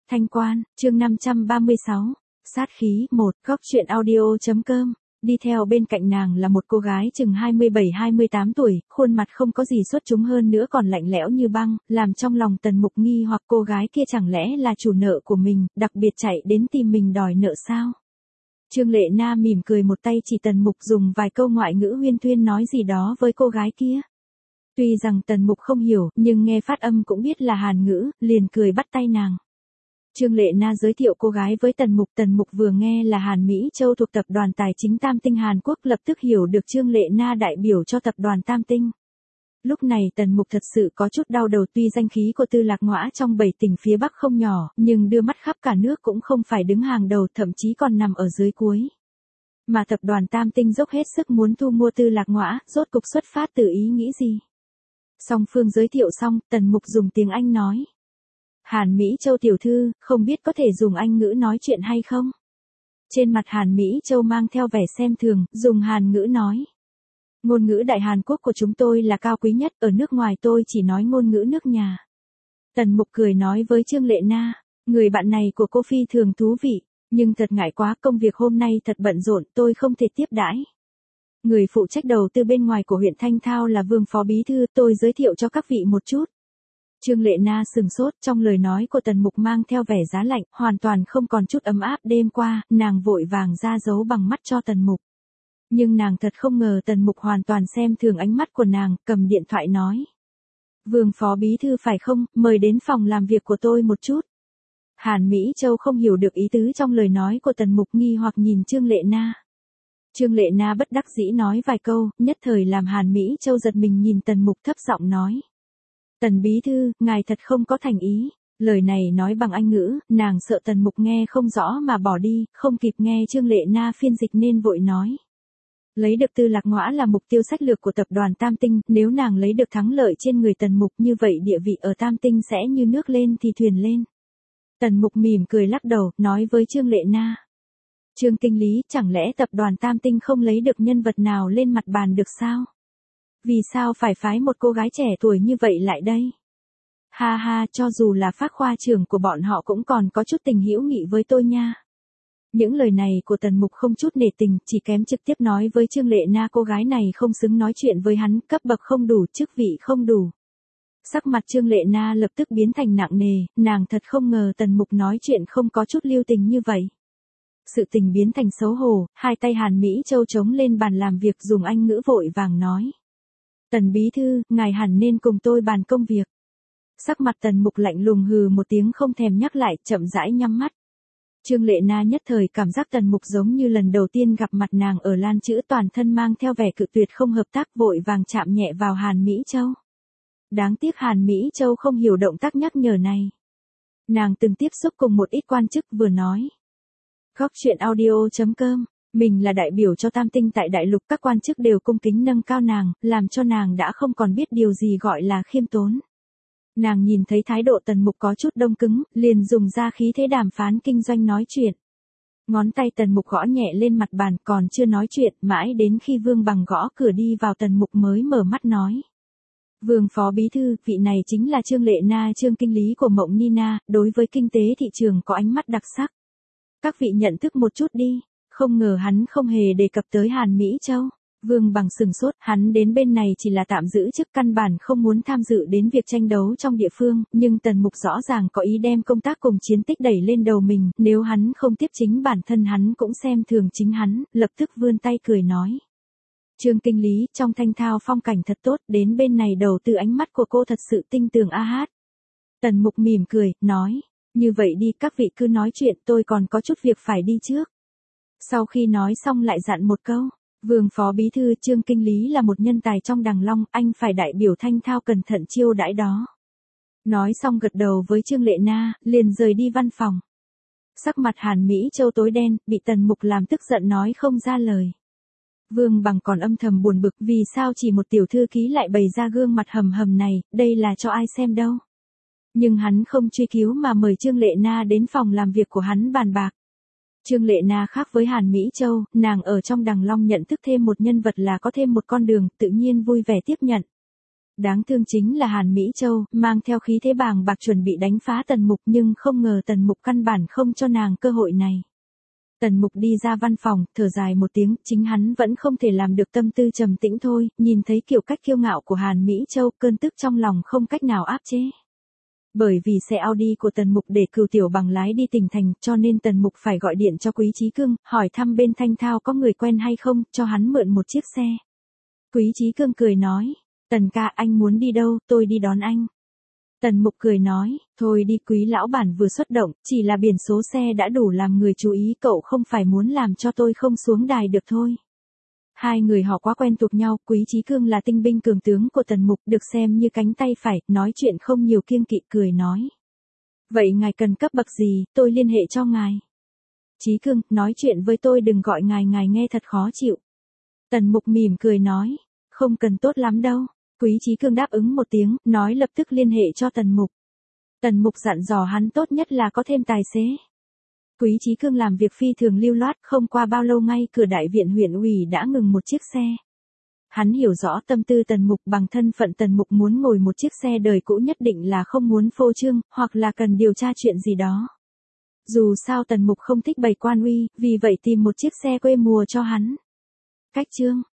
Thanh Quan, chương 536, sát khí 1, góc truyện audio.com. Đi theo bên cạnh nàng là một cô gái chừng 27-28 tuổi, khuôn mặt không có gì xuất chúng hơn nữa còn lạnh lẽo như băng, làm trong lòng Tần Mục nghi hoặc cô gái kia chẳng lẽ là chủ nợ của mình, đặc biệt chạy đến tìm mình đòi nợ sao? Trương Lệ Na mỉm cười một tay chỉ Tần Mục dùng vài câu ngoại ngữ huyên thuyên nói gì đó với cô gái kia. Tuy rằng Tần Mục không hiểu, nhưng nghe phát âm cũng biết là Hàn ngữ, liền cười bắt tay nàng. Trương Lệ Na giới thiệu cô gái với Tần Mục vừa nghe là Hàn Mỹ Châu thuộc tập đoàn tài chính Tam Tinh Hàn Quốc lập tức hiểu được Trương Lệ Na đại biểu cho tập đoàn Tam Tinh. Lúc này Tần Mục thật sự có chút đau đầu, tuy danh khí của Tư Lạc Ngõa trong 7 tỉnh phía Bắc không nhỏ, nhưng đưa mắt khắp cả nước cũng không phải đứng hàng đầu, thậm chí còn nằm ở dưới cuối. Mà tập đoàn Tam Tinh dốc hết sức muốn thu mua Tư Lạc Ngõa, rốt cục xuất phát từ ý nghĩ gì? Song phương giới thiệu xong, Tần Mục dùng tiếng Anh nói. Hàn Mỹ Châu tiểu thư, không biết có thể dùng Anh ngữ nói chuyện hay không? Trên mặt Hàn Mỹ Châu mang theo vẻ xem thường, dùng Hàn ngữ nói. Ngôn ngữ Đại Hàn Quốc của chúng tôi là cao quý nhất, ở nước ngoài tôi chỉ nói ngôn ngữ nước nhà. Tần Mục cười nói với Trương Lệ Na, người bạn này của cô phi thường thú vị, nhưng thật ngại quá, công việc hôm nay thật bận rộn, tôi không thể tiếp đãi. Người phụ trách đầu tư bên ngoài của huyện Thanh Thao là Vương Phó Bí Thư, tôi giới thiệu cho các vị một chút. Trương Lệ Na sừng sốt, trong lời nói của Tần Mục mang theo vẻ giá lạnh, hoàn toàn không còn chút ấm áp. Đêm qua, nàng vội vàng ra dấu bằng mắt cho Tần Mục. Nhưng nàng thật không ngờ Tần Mục hoàn toàn xem thường ánh mắt của nàng, cầm điện thoại nói. Vương Phó Bí Thư phải không, mời đến phòng làm việc của tôi một chút. Hàn Mỹ Châu không hiểu được ý tứ trong lời nói của Tần Mục, nghi hoặc nhìn Trương Lệ Na. Trương Lệ Na bất đắc dĩ nói vài câu, nhất thời làm Hàn Mỹ Châu giật mình nhìn Tần Mục thấp giọng nói. Tần Bí Thư, ngài thật không có thành ý. Lời này nói bằng Anh ngữ, nàng sợ Tần Mục nghe không rõ mà bỏ đi, không kịp nghe Trương Lệ Na phiên dịch nên vội nói. Lấy được Tư Lạc Ngõa là mục tiêu sách lược của tập đoàn Tam Tinh, nếu nàng lấy được thắng lợi trên người Tần Mục như vậy địa vị ở Tam Tinh sẽ như nước lên thì thuyền lên. Tần Mục mỉm cười lắc đầu, nói với Trương Lệ Na. Trương kinh lý, chẳng lẽ tập đoàn Tam Tinh không lấy được nhân vật nào lên mặt bàn được sao? Vì sao phải phái một cô gái trẻ tuổi như vậy lại đây? Ha ha, cho dù là Phác khoa trưởng của bọn họ cũng còn có chút tình hữu nghị với tôi nha. Những lời này của Tần Mục không chút nể tình, chỉ kém trực tiếp nói với Trương Lệ Na cô gái này không xứng nói chuyện với hắn, cấp bậc không đủ, chức vị không đủ. Sắc mặt Trương Lệ Na lập tức biến thành nặng nề, nàng thật không ngờ Tần Mục nói chuyện không có chút lưu tình như vậy. Sự tình biến thành xấu hổ, hai tay Hàn Mỹ Châu chống lên bàn làm việc dùng Anh ngữ vội vàng nói. Tần Bí Thư, ngài hẳn nên cùng tôi bàn công việc. Sắc mặt Tần Mục lạnh lùng hừ một tiếng không thèm nhắc lại, chậm rãi nhắm mắt. Trương Lệ Na nhất thời cảm giác Tần Mục giống như lần đầu tiên gặp mặt nàng ở Lan Chữ, toàn thân mang theo vẻ cự tuyệt không hợp tác, vội vàng chạm nhẹ vào Hàn Mỹ Châu. Đáng tiếc Hàn Mỹ Châu không hiểu động tác nhắc nhở này. Nàng từng tiếp xúc cùng một ít quan chức vừa nói. Góc truyện audio.com. Mình là đại biểu cho Tam Tinh tại đại lục, các quan chức đều cung kính nâng cao nàng, làm cho nàng đã không còn biết điều gì gọi là khiêm tốn. Nàng nhìn thấy thái độ Tần Mục có chút đông cứng, liền dùng ra khí thế đàm phán kinh doanh nói chuyện. Ngón tay Tần Mục gõ nhẹ lên mặt bàn, còn chưa nói chuyện, mãi đến khi Vương Bằng gõ cửa đi vào Tần Mục mới mở mắt nói. Vương Phó Bí Thư, vị này chính là Trương Lệ Na, Trương kinh lý của Mộng Nina, đối với kinh tế thị trường có ánh mắt đặc sắc. Các vị nhận thức một chút đi. Không ngờ hắn không hề đề cập tới Hàn Mỹ Châu. Vương Bằng sừng sốt, hắn đến bên này chỉ là tạm giữ chức, căn bản không muốn tham dự đến việc tranh đấu trong địa phương, nhưng Tần Mục rõ ràng có ý đem công tác cùng chiến tích đẩy lên đầu mình, nếu hắn không tiếp chính bản thân hắn cũng xem thường chính hắn, lập tức vươn tay cười nói. Trương kinh lý, trong Thanh Thao phong cảnh thật tốt, đến bên này đầu tư, ánh mắt của cô thật sự tinh tường a hát. Tần Mục mỉm cười, nói, như vậy đi, các vị cứ nói chuyện, tôi còn có chút việc phải đi trước. Sau khi nói xong lại dặn một câu, Vương Phó Bí Thư, Trương kinh lý là một nhân tài trong Đằng Long, anh phải đại biểu Thanh Thao cẩn thận chiêu đãi đó. Nói xong gật đầu với Trương Lệ Na, liền rời đi văn phòng. Sắc mặt Hàn Mỹ Châu tối đen, bị Tần Mục làm tức giận nói không ra lời. Vương Bằng còn âm thầm buồn bực, vì sao chỉ một tiểu thư ký lại bày ra gương mặt hầm hầm này, đây là cho ai xem đâu. Nhưng hắn không truy cứu mà mời Trương Lệ Na đến phòng làm việc của hắn bàn bạc. Trương Lệ Na khác với Hàn Mỹ Châu, nàng ở trong Đằng Long nhận thức thêm một nhân vật là có thêm một con đường, tự nhiên vui vẻ tiếp nhận. Đáng thương chính là Hàn Mỹ Châu, mang theo khí thế bàng bạc chuẩn bị đánh phá Tần Mục nhưng không ngờ Tần Mục căn bản không cho nàng cơ hội này. Tần Mục đi ra văn phòng, thở dài một tiếng, chính hắn vẫn không thể làm được tâm tư trầm tĩnh thôi, nhìn thấy kiểu cách kiêu ngạo của Hàn Mỹ Châu, cơn tức trong lòng không cách nào áp chế. Bởi vì xe Audi của Tần Mục để Cửu Tiểu Bằng lái đi tỉnh thành, cho nên Tần Mục phải gọi điện cho Quý Chí Cương, hỏi thăm bên Thanh Thao có người quen hay không, cho hắn mượn một chiếc xe. Quý Chí Cương cười nói, Tần ca anh muốn đi đâu, tôi đi đón anh. Tần Mục cười nói, thôi đi, Quý lão bản vừa xuất động, chỉ là biển số xe đã đủ làm người chú ý, cậu không phải muốn làm cho tôi không xuống đài được thôi. Hai người họ quá quen thuộc nhau, Quý Chí Cương là tinh binh cường tướng của Tần Mục, được xem như cánh tay phải, nói chuyện không nhiều kiêng kỵ, cười nói. Vậy ngài cần cấp bậc gì, tôi liên hệ cho ngài. Chí Cương, nói chuyện với tôi đừng gọi ngài nghe thật khó chịu. Tần Mục mỉm cười nói, không cần, tốt lắm đâu. Quý Chí Cương đáp ứng một tiếng, nói lập tức liên hệ cho Tần Mục. Tần Mục dặn dò hắn tốt nhất là có thêm tài xế. Quý Chí Cương làm việc phi thường lưu loát, không qua bao lâu ngay cửa đại viện huyện ủy đã ngừng một chiếc xe. Hắn hiểu rõ tâm tư Tần Mục, bằng thân phận Tần Mục muốn ngồi một chiếc xe đời cũ nhất định là không muốn phô trương, hoặc là cần điều tra chuyện gì đó. Dù sao Tần Mục không thích bày quan uy, vì vậy tìm một chiếc xe quê mùa cho hắn. Cách chương